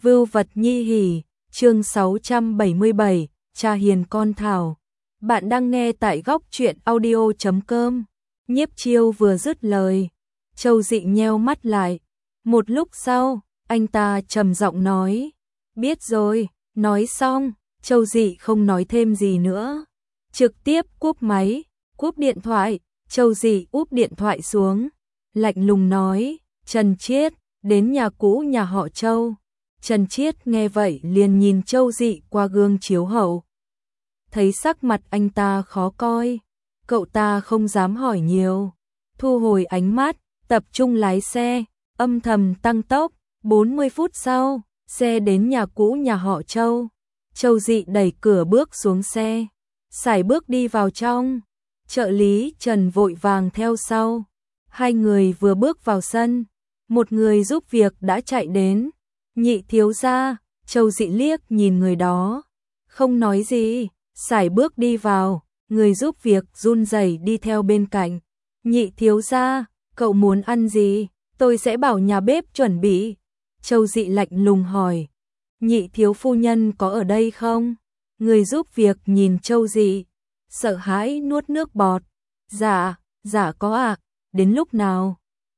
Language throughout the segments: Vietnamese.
Vưu vật nhi hỉ, chương 677, cha hiền con thảo. Bạn đang nghe tại góc truyện audio.com. Nhiếp Chiêu vừa dứt lời, Châu Dị nheo mắt lại. Một lúc sau, anh ta trầm giọng nói, biết rồi. Nói xong, Châu Dị không nói thêm gì nữa, trực tiếp cúp máy, cúp điện thoại. Châu Dị úp điện thoại xuống, lạnh lùng nói, Trần Chiết, đến nhà cũ nhà họ Châu. Trần Chiết nghe vậy liền nhìn Châu Dị qua gương chiếu hậu. Thấy sắc mặt anh ta khó coi, cậu ta không dám hỏi nhiều, thu hồi ánh mắt, tập trung lái xe, âm thầm tăng tốc. 40 phút sau, xe đến nhà cũ nhà họ Châu. Châu Dị đẩy cửa bước xuống xe, sải bước đi vào trong. Trợ lý Trần vội vàng theo sau. Hai người vừa bước vào sân, một người giúp việc đã chạy đến. Nhị thiếu gia. Châu Dị liếc nhìn người đó, không nói gì, sải bước đi vào. Người giúp việc run rẩy đi theo bên cạnh. Nhị thiếu gia, cậu muốn ăn gì? Tôi sẽ bảo nhà bếp chuẩn bị. Châu Dị lạnh lùng hỏi. Nhị thiếu phu nhân có ở đây không? Người giúp việc nhìn Châu Dị, sợ hãi nuốt nước bọt. Dạ có ạ. Đến lúc nào?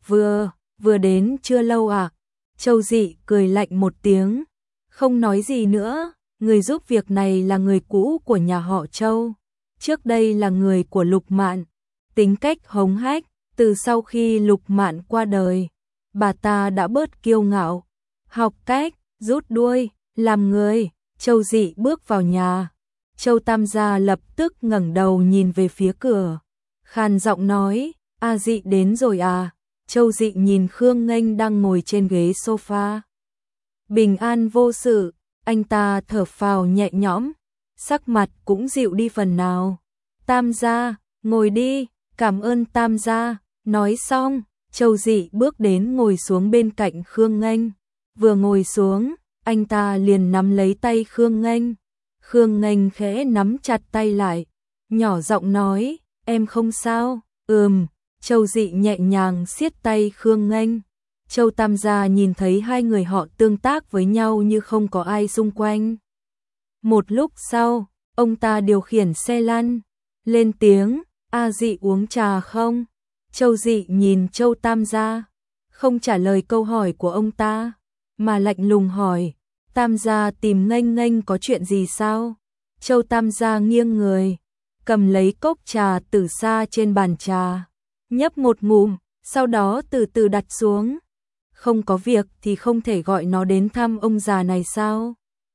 Vừa đến chưa lâu ạ. Châu Dị cười lạnh một tiếng, không nói gì nữa. Người giúp việc này là người cũ của nhà họ Châu, trước đây là người của Lục Mạn, tính cách hống hách. Từ sau khi Lục Mạn qua đời, bà ta đã bớt kiêu ngạo, học cách rút đuôi, làm người. Châu Dị bước vào nhà, Châu Tam gia lập tức ngẩng đầu nhìn về phía cửa, khàn giọng nói, A Dị đến rồi à? Châu Dị nhìn Khương Nghênh đang ngồi trên ghế sofa, bình an vô sự, anh ta thở phào nhẹ nhõm, sắc mặt cũng dịu đi phần nào. Tam gia, ngồi đi, cảm ơn Tam gia. Nói xong, Châu Dị bước đến ngồi xuống bên cạnh Khương Nghênh. Vừa ngồi xuống, anh ta liền nắm lấy tay Khương Nghênh. Khương Nghênh khẽ nắm chặt tay lại, nhỏ giọng nói, em không sao? Châu Dị nhẹ nhàng siết tay Khương Nghênh. Châu Tam gia nhìn thấy hai người họ tương tác với nhau như không có ai xung quanh. Một lúc sau, ông ta điều khiển xe lăn, lên tiếng, A Dị uống trà không? Châu Dị nhìn Châu Tam gia, không trả lời câu hỏi của ông ta, mà lạnh lùng hỏi, Tam gia tìm Nghênh Nghênh có chuyện gì sao? Châu Tam gia nghiêng người, cầm lấy cốc trà từ xa trên bàn trà, nhấp một ngụm, sau đó từ từ đặt xuống. Không có việc thì không thể gọi nó đến thăm ông già này sao?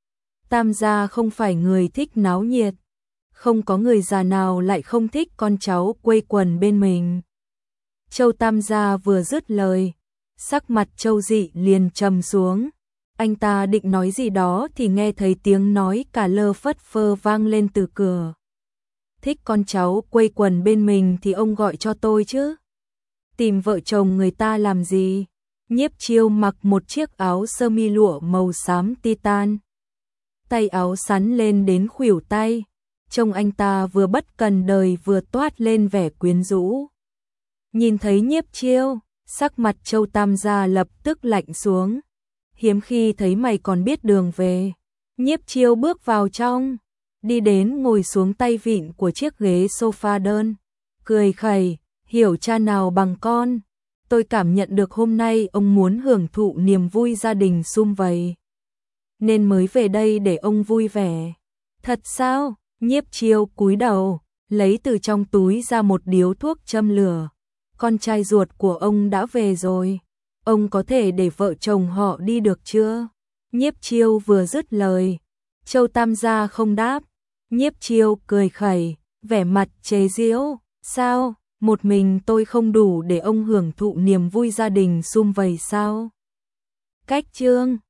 Tam gia không phải người thích náo nhiệt, không có người già nào lại không thích con cháu quây quần bên mình. Châu Tam gia vừa dứt lời, sắc mặt Châu Dị liền trầm xuống. Anh ta định nói gì đó thì nghe thấy tiếng nói cả lơ phất phơ vang lên từ cửa. Thích con cháu quây quần bên mình thì ông gọi cho tôi chứ. Tìm vợ chồng người ta làm gì? Nhiếp Chiêu mặc một chiếc áo sơ mi lụa màu xám titan, tay áo sắn lên đến khuỷu tay, trông anh ta vừa bất cần đời vừa toát lên vẻ quyến rũ. Nhìn thấy Nhiếp Chiêu, sắc mặt Châu Tam gia lập tức lạnh xuống. Hiếm khi thấy mày còn biết đường về. Nhiếp Chiêu bước vào trong, đi đến ngồi xuống tay vịn của chiếc ghế sofa đơn, cười khẩy, hiểu cha nào bằng con. Tôi cảm nhận được hôm nay ông muốn hưởng thụ niềm vui gia đình sum vầy, nên mới về đây để ông vui vẻ. Thật sao? Nhiếp Chiêu cúi đầu, lấy từ trong túi ra một điếu thuốc châm lửa. Con trai ruột của ông đã về rồi, ông có thể để vợ chồng họ đi được chưa? Nhiếp Chiêu vừa dứt lời, Châu Tam gia không đáp. Nhiếp Chiêu cười khẩy, vẻ mặt chế giễu, sao? Một mình tôi không đủ để ông hưởng thụ niềm vui gia đình sum vầy sao? Cách chương